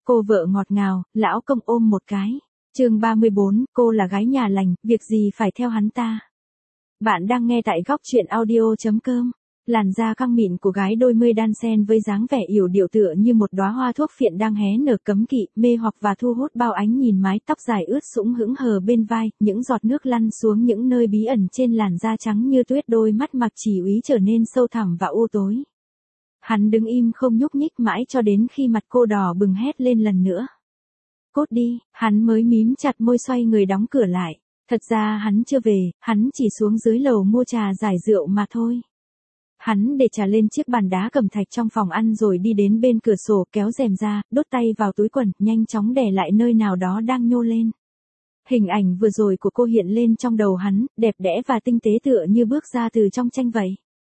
Cô vợ ngọt ngào, lão công ôm một cái. Chương 34, cô là gái nhà lành, việc gì phải theo hắn ta. Bạn đang nghe tại góc truyện audio.com. Làn da căng mịn của gái đôi mươi đan xen với dáng vẻ yểu điệu tựa như một đóa hoa thuốc phiện đang hé nở cấm kỵ, mê hoặc và thu hút bao ánh nhìn. Mái tóc dài ướt sũng hững hờ bên vai, những giọt nước lăn xuống những nơi bí ẩn trên làn da trắng như tuyết. Đôi mắt Mạc Chỉ Úy trở nên sâu thẳm và u tối. Hắn đứng im không nhúc nhích mãi cho đến khi mặt cô đỏ bừng hét lên lần nữa. Cút đi, hắn mới mím chặt môi xoay người đóng cửa lại. Thật ra hắn chưa về, hắn chỉ xuống dưới lầu mua trà giải rượu mà thôi. Hắn để trà lên chiếc bàn đá cẩm thạch trong phòng ăn rồi đi đến bên cửa sổ kéo rèm ra, đút tay vào túi quần, nhanh chóng đè lại nơi nào đó đang nhô lên. Hình ảnh vừa rồi của cô hiện lên trong đầu hắn, đẹp đẽ và tinh tế tựa như bước ra từ trong tranh vậy.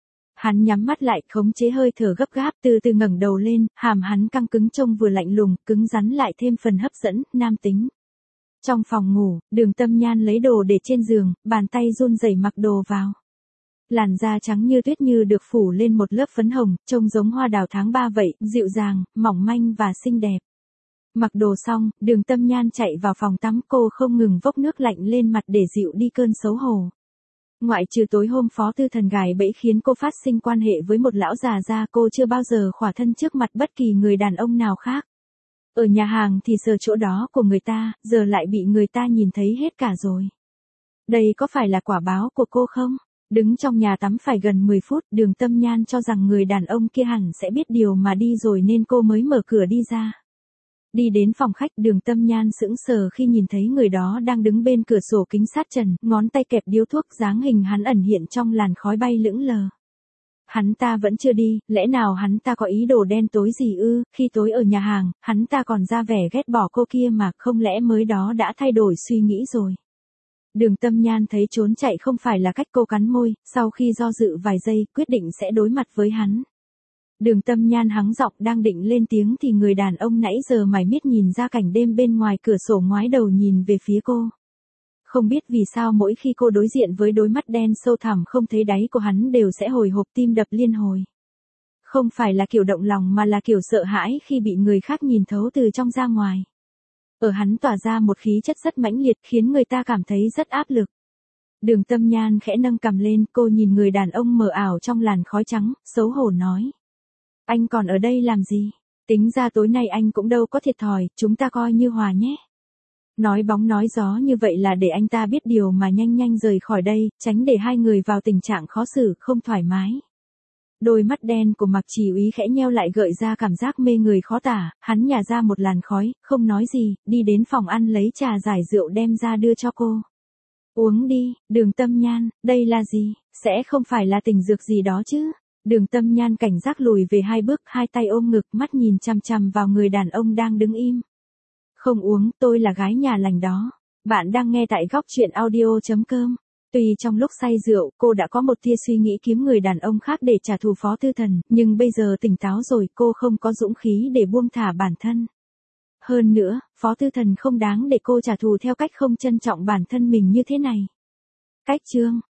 Hắn nhắm mắt lại, khống chế hơi thở gấp gáp, từ từ ngẩng đầu lên, hàm hắn căng cứng trông vừa lạnh lùng, cứng rắn lại thêm phần hấp dẫn, nam tính. Trong phòng ngủ, Đường Tâm Nhan lấy đồ để trên giường, bàn tay run rẩy mặc đồ vào. Làn da trắng như tuyết như được phủ lên một lớp phấn hồng, trông giống hoa đào tháng 3 vậy, dịu dàng, mỏng manh và xinh đẹp. Mặc đồ xong, Đường Tâm Nhan chạy vào phòng tắm, cô không ngừng vốc nước lạnh lên mặt để dịu đi cơn xấu hổ. Ngoại trừ tối hôm Phó Tư Thần gài bẫy khiến cô phát sinh quan hệ với một lão già ra, cô chưa bao giờ khỏa thân trước mặt bất kỳ người đàn ông nào khác. Ở nhà hàng thì sờ chỗ đó của người ta, giờ lại bị người ta nhìn thấy hết cả rồi. Đây có phải là quả báo của cô không? Đứng trong nhà tắm phải gần 10 phút, Đường Tâm Nhan cho rằng người đàn ông kia hẳn sẽ biết điều mà đi rồi nên cô mới mở cửa đi ra. Đi đến phòng khách, Đường Tâm Nhan sững sờ khi nhìn thấy người đó đang đứng bên cửa sổ kính sát trần, ngón tay kẹp điếu thuốc, dáng hình hắn ẩn hiện trong làn khói bay lững lờ. Hắn ta vẫn chưa đi, lẽ nào hắn ta có ý đồ đen tối gì ư? Khi tối ở nhà hàng, hắn ta còn ra vẻ ghét bỏ cô kia mà, không lẽ mới đó đã thay đổi suy nghĩ rồi. Đường Tâm Nhan thấy trốn chạy không phải là cách, cô cắn môi, sau khi do dự vài giây, quyết định sẽ đối mặt với hắn. Đường Tâm Nhan hắng giọng đang định lên tiếng thì người đàn ông nãy giờ mải miết nhìn ra cảnh đêm bên ngoài cửa sổ ngoái đầu nhìn về phía cô. Không biết vì sao mỗi khi cô đối diện với đôi mắt đen sâu thẳm không thấy đáy của hắn đều sẽ hồi hộp, tim đập liên hồi. Không phải là kiểu động lòng mà là kiểu sợ hãi khi bị người khác nhìn thấu từ trong ra ngoài. Ở hắn tỏa ra một khí chất rất mãnh liệt khiến người ta cảm thấy rất áp lực. Đường Tâm Nhan khẽ nâng cằm lên, cô nhìn người đàn ông mờ ảo trong làn khói trắng, xấu hổ nói. Anh còn ở đây làm gì? Tính ra tối nay anh cũng đâu có thiệt thòi, chúng ta coi như hòa nhé. Nói bóng nói gió như vậy là để anh ta biết điều mà nhanh nhanh rời khỏi đây, tránh để hai người vào tình trạng khó xử, không thoải mái. Đôi mắt đen của Mạc Chỉ Úy khẽ nheo lại gợi ra cảm giác mê người khó tả, hắn nhả ra một làn khói, không nói gì, đi đến phòng ăn lấy trà giải rượu đem ra đưa cho cô. Uống đi, Đường Tâm Nhan, đây là gì? Sẽ không phải là tình dược gì đó chứ? Đường Tâm Nhan cảnh giác lùi về hai bước, hai tay ôm ngực, mắt nhìn chằm chằm vào người đàn ông đang đứng im. Không uống, tôi là gái nhà lành đó. Bạn đang nghe tại góc truyện audio.com. Tuy trong lúc say rượu, cô đã có một tia suy nghĩ kiếm người đàn ông khác để trả thù Phó Tư Thần, nhưng bây giờ tỉnh táo rồi, cô không có dũng khí để buông thả bản thân. Hơn nữa, Phó Tư Thần không đáng để cô trả thù theo cách không trân trọng bản thân mình như thế này. Cách chương